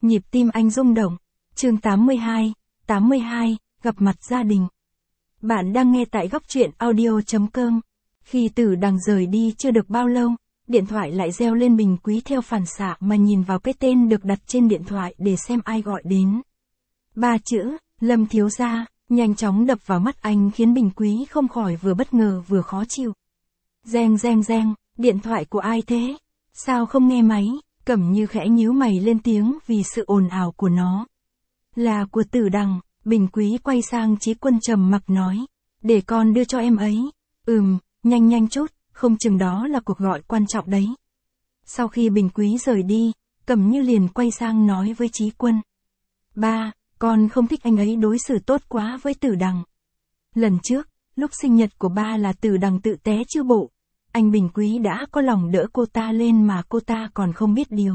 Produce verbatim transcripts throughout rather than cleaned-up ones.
Nhịp tim anh rung động. Chương tám mươi hai, tám mươi hai, gặp mặt gia đình. Bạn đang nghe tại góc truyện audio chấm com. Khi Tử Đằng rời đi chưa được bao lâu, điện thoại lại reo lên. Bình Quý theo phản xạ mà nhìn vào cái tên được đặt trên điện thoại để xem ai gọi đến. Ba chữ, Lâm thiếu gia, nhanh chóng đập vào mắt anh khiến Bình Quý không khỏi vừa bất ngờ vừa khó chịu. Reng reng reng, điện thoại của ai thế? Sao không nghe máy? Cẩm Như khẽ nhíu mày lên tiếng vì sự ồn ào của nó. Là của Tử Đằng. Bình Quý quay sang Chí Quân trầm mặc nói. Để con đưa cho em ấy. Ừm, nhanh nhanh chút, không chừng đó là cuộc gọi quan trọng đấy. Sau khi Bình Quý rời đi, Cẩm Như liền quay sang nói với Chí Quân. Ba, con không thích anh ấy đối xử tốt quá với Tử Đằng. Lần trước, lúc sinh nhật của ba là Tử Đằng tự té chưa bộ. Anh Bình Quý đã có lòng đỡ cô ta lên mà cô ta còn không biết điều.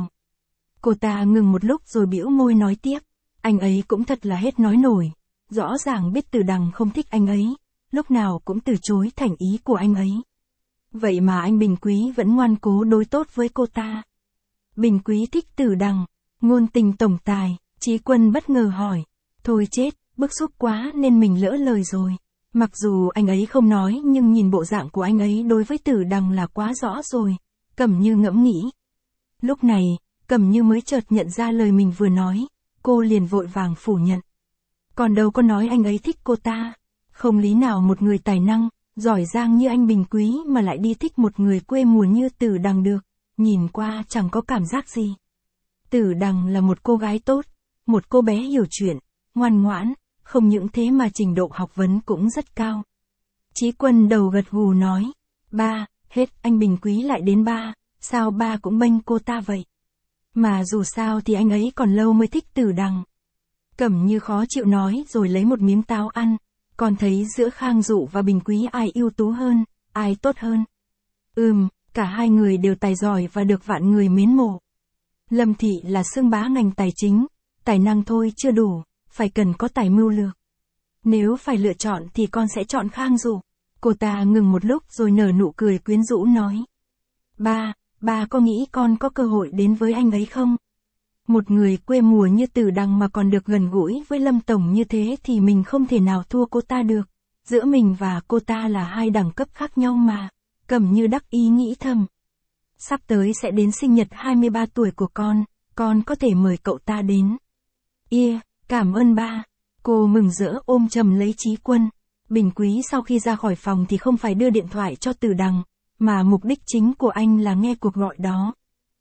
Cô ta ngừng một lúc rồi bĩu môi nói tiếp. Anh ấy cũng thật là hết nói nổi. Rõ ràng biết Tử Đằng không thích anh ấy, lúc nào cũng từ chối thành ý của anh ấy. Vậy mà anh Bình Quý vẫn ngoan cố đối tốt với cô ta. Bình Quý thích Tử Đằng, ngôn tình tổng tài. Chí Quân bất ngờ hỏi. Thôi chết, bức xúc quá nên mình lỡ lời rồi. Mặc dù anh ấy không nói nhưng nhìn bộ dạng của anh ấy đối với Tử Đằng là quá rõ rồi. Cẩm Như ngẫm nghĩ. Lúc này, Cẩm Như mới chợt nhận ra lời mình vừa nói. Cô liền vội vàng phủ nhận. Còn đâu có nói anh ấy thích cô ta. Không lý nào một người tài năng, giỏi giang như anh Bình Quý mà lại đi thích một người quê mùa như Tử Đằng được. Nhìn qua chẳng có cảm giác gì. Tử Đằng là một cô gái tốt, một cô bé hiểu chuyện, ngoan ngoãn, không những thế mà trình độ học vấn cũng rất cao. Chí Quân đầu gật gù nói. Ba, hết anh Bình Quý lại đến ba, sao ba cũng bênh cô ta vậy? Mà dù sao thì anh ấy còn lâu mới thích Tử Đằng. Cẩm Như khó chịu nói rồi lấy một miếng táo ăn. Con thấy giữa Khang Dụ và Bình Quý ai ưu tú hơn, ai tốt hơn? Ừm, cả hai người đều tài giỏi và được vạn người mến mộ. Lâm Thị là xương bá ngành tài chính, tài năng thôi chưa đủ, phải cần có tài mưu lược. Nếu phải lựa chọn thì con sẽ chọn Khang Dụ. Cô ta ngừng một lúc rồi nở nụ cười quyến rũ nói. Ba, ba có nghĩ con có cơ hội đến với anh ấy không? Một người quê mùa như Tử Đằng mà còn được gần gũi với Lâm Tổng như thế thì mình không thể nào thua cô ta được. Giữa mình và cô ta là hai đẳng cấp khác nhau mà. Cẩm Như đắc ý nghĩ thầm. Sắp tới sẽ đến sinh nhật hai mươi ba tuổi của con, con có thể mời cậu ta đến. Yeah, cảm ơn ba. Cô mừng rỡ ôm chầm lấy Chí Quân. Bình Quý sau khi ra khỏi phòng thì không phải đưa điện thoại cho Tử Đằng, mà mục đích chính của anh là nghe cuộc gọi đó.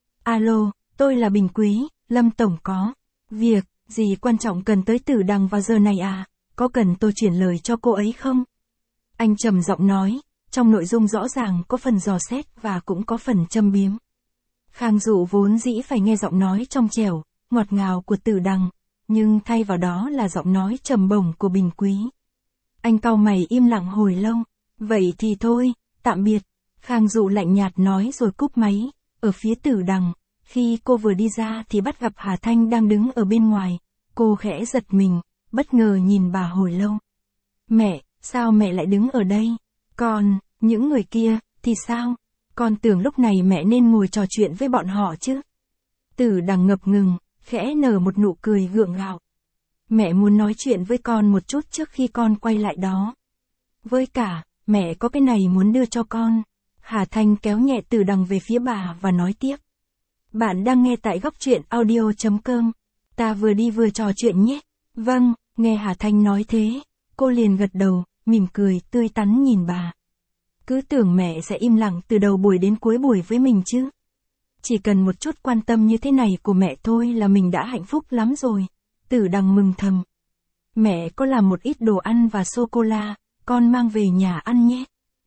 Alo, tôi là Bình Quý, Lâm Tổng có việc gì quan trọng cần tới Tử Đằng vào giờ này à? Có cần tôi chuyển lời cho cô ấy không? Anh trầm giọng nói, trong nội dung rõ ràng có phần dò xét và cũng có phần châm biếm. Khang Dụ vốn dĩ phải nghe giọng nói trong trẻo, ngọt ngào của Tử Đằng, nhưng thay vào đó là giọng nói trầm bổng của Bình Quý. Anh cau mày im lặng hồi lâu. Vậy thì thôi, tạm biệt. Khang Dụ lạnh nhạt nói rồi cúp máy. Ở phía Tử Đằng, khi cô vừa đi ra thì bắt gặp Hà Thanh đang đứng ở bên ngoài. Cô khẽ giật mình, bất ngờ nhìn bà hồi lâu. Mẹ, sao mẹ lại đứng ở đây? Còn, những người kia, thì sao? Con tưởng lúc này mẹ nên ngồi trò chuyện với bọn họ chứ. Tử Đằng ngập ngừng, khẽ nở một nụ cười gượng gạo. Mẹ muốn nói chuyện với con một chút trước khi con quay lại đó. Với cả, mẹ có cái này muốn đưa cho con. Hà Thanh kéo nhẹ Tử Đằng về phía bà và nói tiếp. Bạn đang nghe tại góc truyện audio chấm com. Ta vừa đi vừa trò chuyện nhé. Vâng, nghe Hà Thanh nói thế, cô liền gật đầu, mỉm cười tươi tắn nhìn bà. Cứ tưởng mẹ sẽ im lặng từ đầu buổi đến cuối buổi với mình chứ. Chỉ cần một chút quan tâm như thế này của mẹ thôi là mình đã hạnh phúc lắm rồi. Tử Đằng mừng thầm. Mẹ có làm một ít đồ ăn và sô-cô-la, con mang về nhà ăn nhé.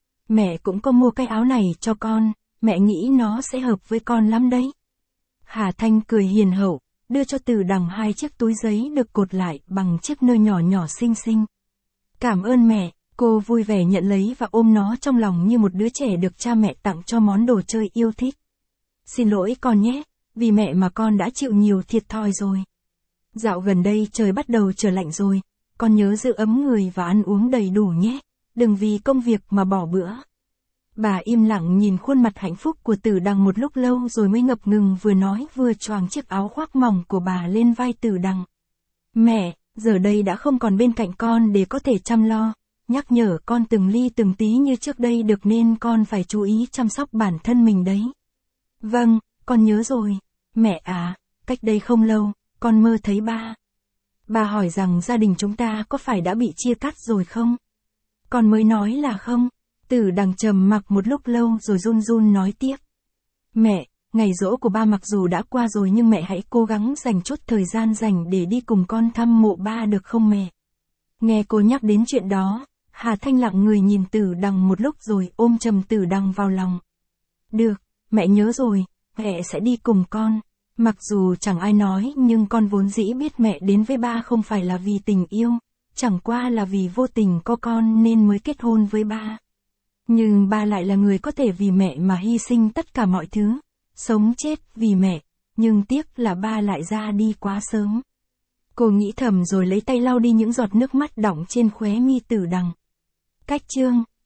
Mẹ cũng có mua cái áo này cho con, mẹ nghĩ nó sẽ hợp với con lắm đấy. Hà Thanh cười hiền hậu, đưa cho Tử Đằng hai chiếc túi giấy được cột lại bằng chiếc nơ nhỏ nhỏ xinh xinh. Cảm ơn mẹ, cô vui vẻ nhận lấy và ôm nó trong lòng như một đứa trẻ được cha mẹ tặng cho món đồ chơi yêu thích. Xin lỗi con nhé, vì mẹ mà con đã chịu nhiều thiệt thòi rồi. Dạo gần đây trời bắt đầu trở lạnh rồi, con nhớ giữ ấm người và ăn uống đầy đủ nhé, đừng vì công việc mà bỏ bữa. Bà im lặng nhìn khuôn mặt hạnh phúc của Tử Đằng một lúc lâu rồi mới ngập ngừng vừa nói vừa choàng chiếc áo khoác mỏng của bà lên vai Tử Đằng. Mẹ, giờ đây đã không còn bên cạnh con để có thể chăm lo, nhắc nhở con từng ly từng tí như trước đây được nên con phải chú ý chăm sóc bản thân mình đấy. Vâng, con nhớ rồi. Mẹ à, cách đây không lâu, con mơ thấy ba. Bà hỏi rằng gia đình chúng ta có phải đã bị chia cắt rồi không? Con mới nói là không. Tử Đằng trầm mặc một lúc lâu rồi run run nói tiếp. Mẹ, ngày giỗ của ba mặc dù đã qua rồi nhưng mẹ hãy cố gắng dành chút thời gian dành để đi cùng con thăm mộ ba được không mẹ? Nghe cô nhắc đến chuyện đó, Hà Thanh lặng người nhìn Tử Đằng một lúc rồi ôm chầm Tử Đằng vào lòng. Được, mẹ nhớ rồi, mẹ sẽ đi cùng con. Mặc dù chẳng ai nói nhưng con vốn dĩ biết mẹ đến với ba không phải là vì tình yêu, chẳng qua là vì vô tình có con nên mới kết hôn với ba. Nhưng ba lại là người có thể vì mẹ mà hy sinh tất cả mọi thứ, sống chết vì mẹ, nhưng tiếc là ba lại ra đi quá sớm. Cô nghĩ thầm rồi lấy tay lau đi những giọt nước mắt đọng trên khóe mi Tử Đằng. Cách chương